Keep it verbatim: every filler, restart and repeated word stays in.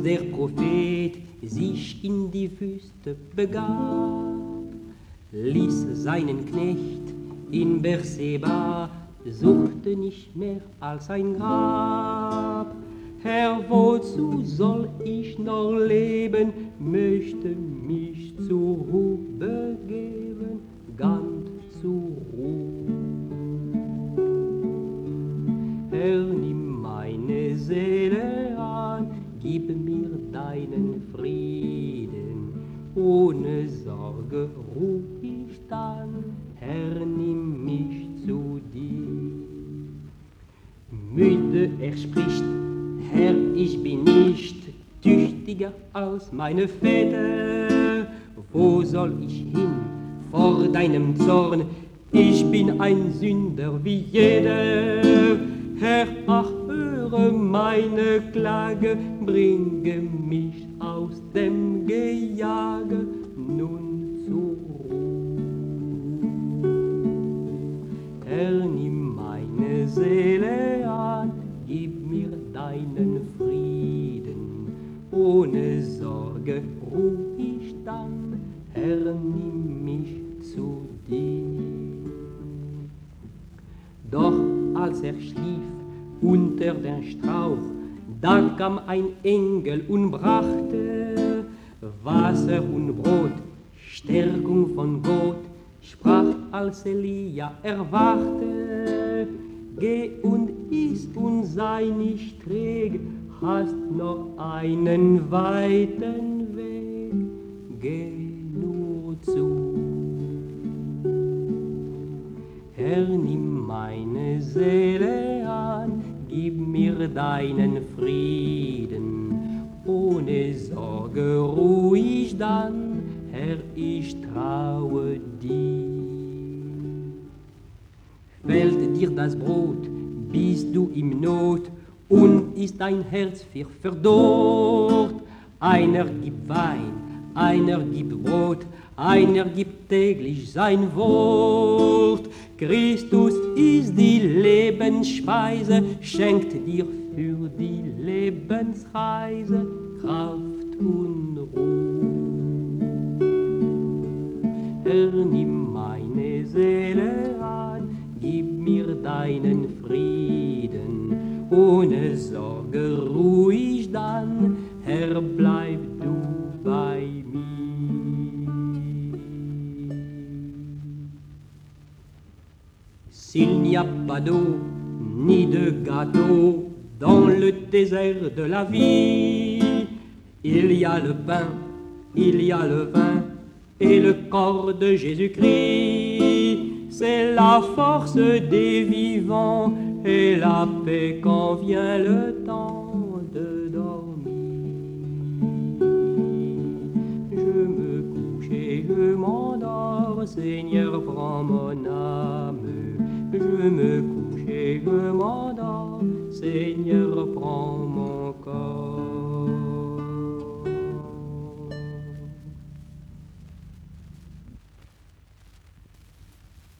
der Prophet sich in die Wüste begab, ließ seinen Knecht in Berseba, suchte nicht mehr als ein Grab. Herr, wozu soll ich noch leben, möchte mich zur Ruhe begeben, ganz zur Ruhe. Herr, nimm meine Seele an, gib mir deinen Frieden, ohne Sorge ruh ich dann, Herr, nimm mich zu dir. Müde er spricht, Herr, ich bin nicht tüchtiger als meine Väter. Wo soll ich hin vor deinem Zorn? Ich bin ein Sünder wie jeder. Herr, ach, höre meine Klage, bringe mich aus dem Gejage nun zur Ruhe. Herr, nimm meine Seele an, gib mir deinen Frieden, ohne Sorge ruh ich dann, Herr, nimm mich zu dir. Doch als er schlief unter den Strauch, da kam ein Engel und brachte Wasser und Brot, Stärkung von Gott, sprach, als Elia erwachte: Geh und iss und sei nicht träge, hast noch einen weiten Weg, geh nur zu. Herr, nimm meine Seele an, gib mir deinen Frieden, ohne Sorge ruh ich dann, Herr, ich traue dir. Fällt dir das Brot, bist du im Not und ist dein Herz für verdorrt. Einer gibt Wein, einer gibt Brot, einer gibt täglich sein Wort. Christus ist die Lebensspeise, schenkt dir für die Lebensreise Kraft und Ruhe. Herr, nimm meine Seele an, gib mir deinen Frieden, ohne Sorge ruh ich dann, Herr, bleib du bei mir. S'il n'y a pas d'eau, ni de gâteau dans le désert de la vie, il y a le pain, il y a le vin et le corps de Jésus-Christ. C'est la force des vivants et la paix quand vient le temps de dormir. Je me couche et je m'endors, Seigneur, prends mon âme. Je me couche et je m'endors, Seigneur, prends mon corps.